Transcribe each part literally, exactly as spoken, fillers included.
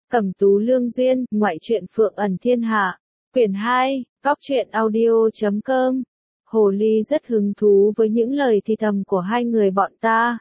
Cẩm Tú Lương Duyên, ngoại truyện Phượng ẩn thiên hạ. Quyển hai, góc truyện audio chấm com. Hồ Ly rất hứng thú với những lời thì thầm của hai người bọn ta.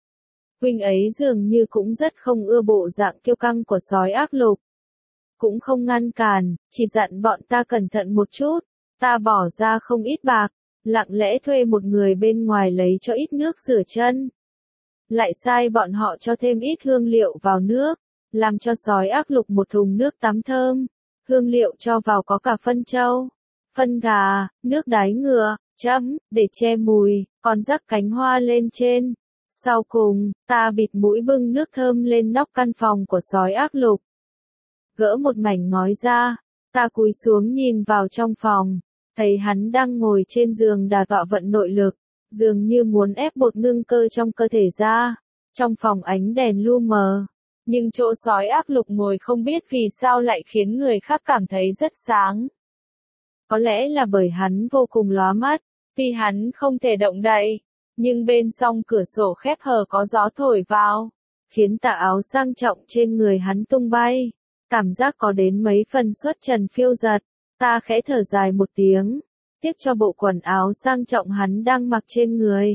Huynh ấy dường như cũng rất không ưa bộ dạng kiêu căng của sói ác lục. Cũng không ngăn cản, chỉ dặn bọn ta cẩn thận một chút. Ta bỏ ra không ít bạc, lặng lẽ thuê một người bên ngoài lấy cho ít nước rửa chân. Lại sai bọn họ cho thêm ít hương liệu vào nước, làm cho sói ác lục một thùng nước tắm thơm. Hương liệu cho vào có cả phân trâu, phân gà, nước đái ngựa, chấm, để che mùi, còn rắc cánh hoa lên trên. Sau cùng, ta bịt mũi bưng nước thơm lên nóc căn phòng của sói ác lục. Gỡ một mảnh ngói ra, ta cúi xuống nhìn vào trong phòng, thấy hắn đang ngồi trên giường đà tọa vận nội lực, dường như muốn ép bột nương cơ trong cơ thể ra. Trong phòng ánh đèn lu mờ, nhưng chỗ sói ác lục ngồi không biết vì sao lại khiến người khác cảm thấy rất sáng. Có lẽ là bởi hắn vô cùng lóa mắt, vì hắn không thể động đậy, nhưng bên song cửa sổ khép hờ có gió thổi vào, khiến tà áo sang trọng trên người hắn tung bay, cảm giác có đến mấy phần xuất trần phiêu dật. Ta khẽ thở dài một tiếng, tiếc cho bộ quần áo sang trọng hắn đang mặc trên người.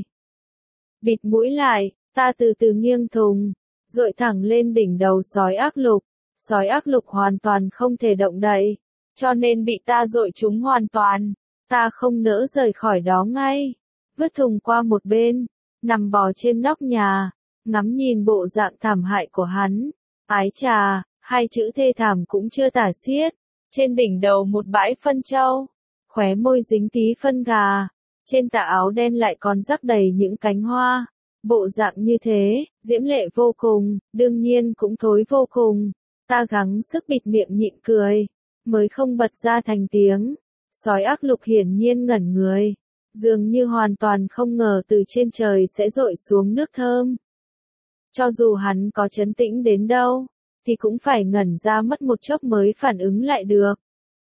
Bịt mũi lại, ta từ từ nghiêng thùng, dội thẳng lên đỉnh đầu sói ác lục. Sói ác lục hoàn toàn không thể động đậy, cho nên bị ta dội trúng hoàn toàn. Ta không nỡ rời khỏi đó ngay, vứt thùng qua một bên, nằm bò trên nóc nhà, ngắm nhìn bộ dạng thảm hại của hắn. Ái chà, hai chữ thê thảm cũng chưa tả xiết. Trên đỉnh đầu một bãi phân trâu, khóe môi dính tí phân gà, trên tà áo đen lại còn rắc đầy những cánh hoa. Bộ dạng như thế, diễm lệ vô cùng, đương nhiên cũng thối vô cùng. Ta gắng sức bịt miệng nhịn cười, mới không bật ra thành tiếng. Sói ác lục hiển nhiên ngẩn người, dường như hoàn toàn không ngờ từ trên trời sẽ dội xuống nước thơm. Cho dù hắn có trấn tĩnh đến đâu, thì cũng phải ngẩn ra mất một chốc mới phản ứng lại được.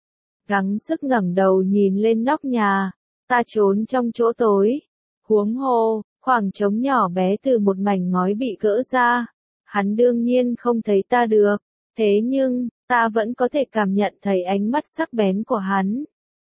Gắng sức ngẩng đầu nhìn lên nóc nhà, ta trốn trong chỗ tối. Huống hồ, khoảng trống nhỏ bé từ một mảnh ngói bị gỡ ra. Hắn đương nhiên không thấy ta được, thế nhưng, ta vẫn có thể cảm nhận thấy ánh mắt sắc bén của hắn.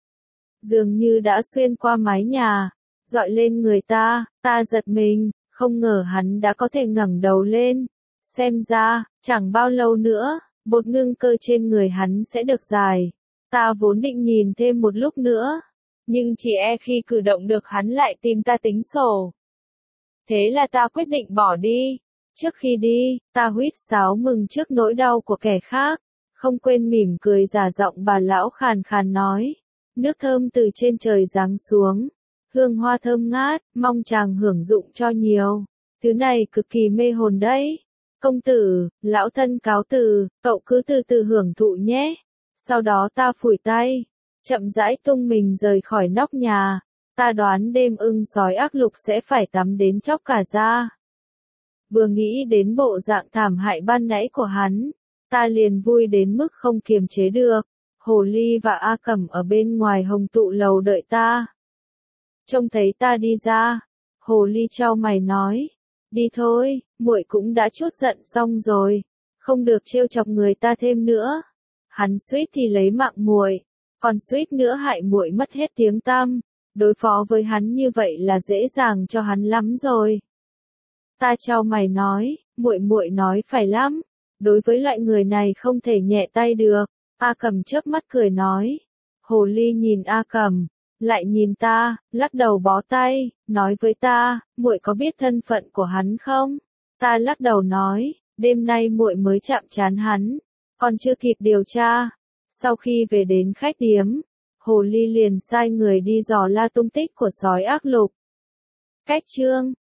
Dường như đã xuyên qua mái nhà, dọi lên người ta, ta giật mình, không ngờ hắn đã có thể ngẩng đầu lên. Xem ra, chẳng bao lâu nữa, bột nương cơ trên người hắn sẽ được giải. Ta vốn định nhìn thêm một lúc nữa, nhưng chỉ e khi cử động được hắn lại tìm ta tính sổ. Thế là ta quyết định bỏ đi. Trước khi đi, ta huýt sáo mừng trước nỗi đau của kẻ khác, không quên mỉm cười giả giọng bà lão khàn khàn nói. Nước thơm từ trên trời giáng xuống, hương hoa thơm ngát, mong chàng hưởng dụng cho nhiều. Thứ này cực kỳ mê hồn đấy. Công tử, lão thân cáo từ, cậu cứ từ từ hưởng thụ nhé. Sau đó ta phủi tay, chậm rãi tung mình rời khỏi nóc nhà. Ta đoán đêm ưng sói ác lục sẽ phải tắm đến chóc cả da. Vừa nghĩ đến bộ dạng thảm hại ban nãy của hắn, ta liền vui đến mức không kiềm chế được. Hồ Ly và A Cẩm ở bên ngoài hồng tụ lầu đợi ta. Trông thấy ta đi ra, Hồ Ly chau mày nói, đi thôi, muội cũng đã chút giận xong rồi, không được trêu chọc người ta thêm nữa. Hắn suýt thì lấy mạng muội, còn suýt nữa hại muội mất hết tiếng tăm. Đối phó với hắn như vậy là dễ dàng cho hắn lắm rồi. Ta chau mày nói, muội muội nói phải lắm, đối với loại người này không thể nhẹ tay được. A Cẩm chớp mắt cười nói. Hồ Ly nhìn A Cẩm, lại nhìn ta, lắc đầu bó tay, nói với ta, muội có biết thân phận của hắn không? Ta lắc đầu nói, đêm nay muội mới chạm trán hắn, còn chưa kịp điều tra. Sau khi về đến khách điếm, Hồ Ly liền sai người đi dò la tung tích của sói ác lục. Cách chương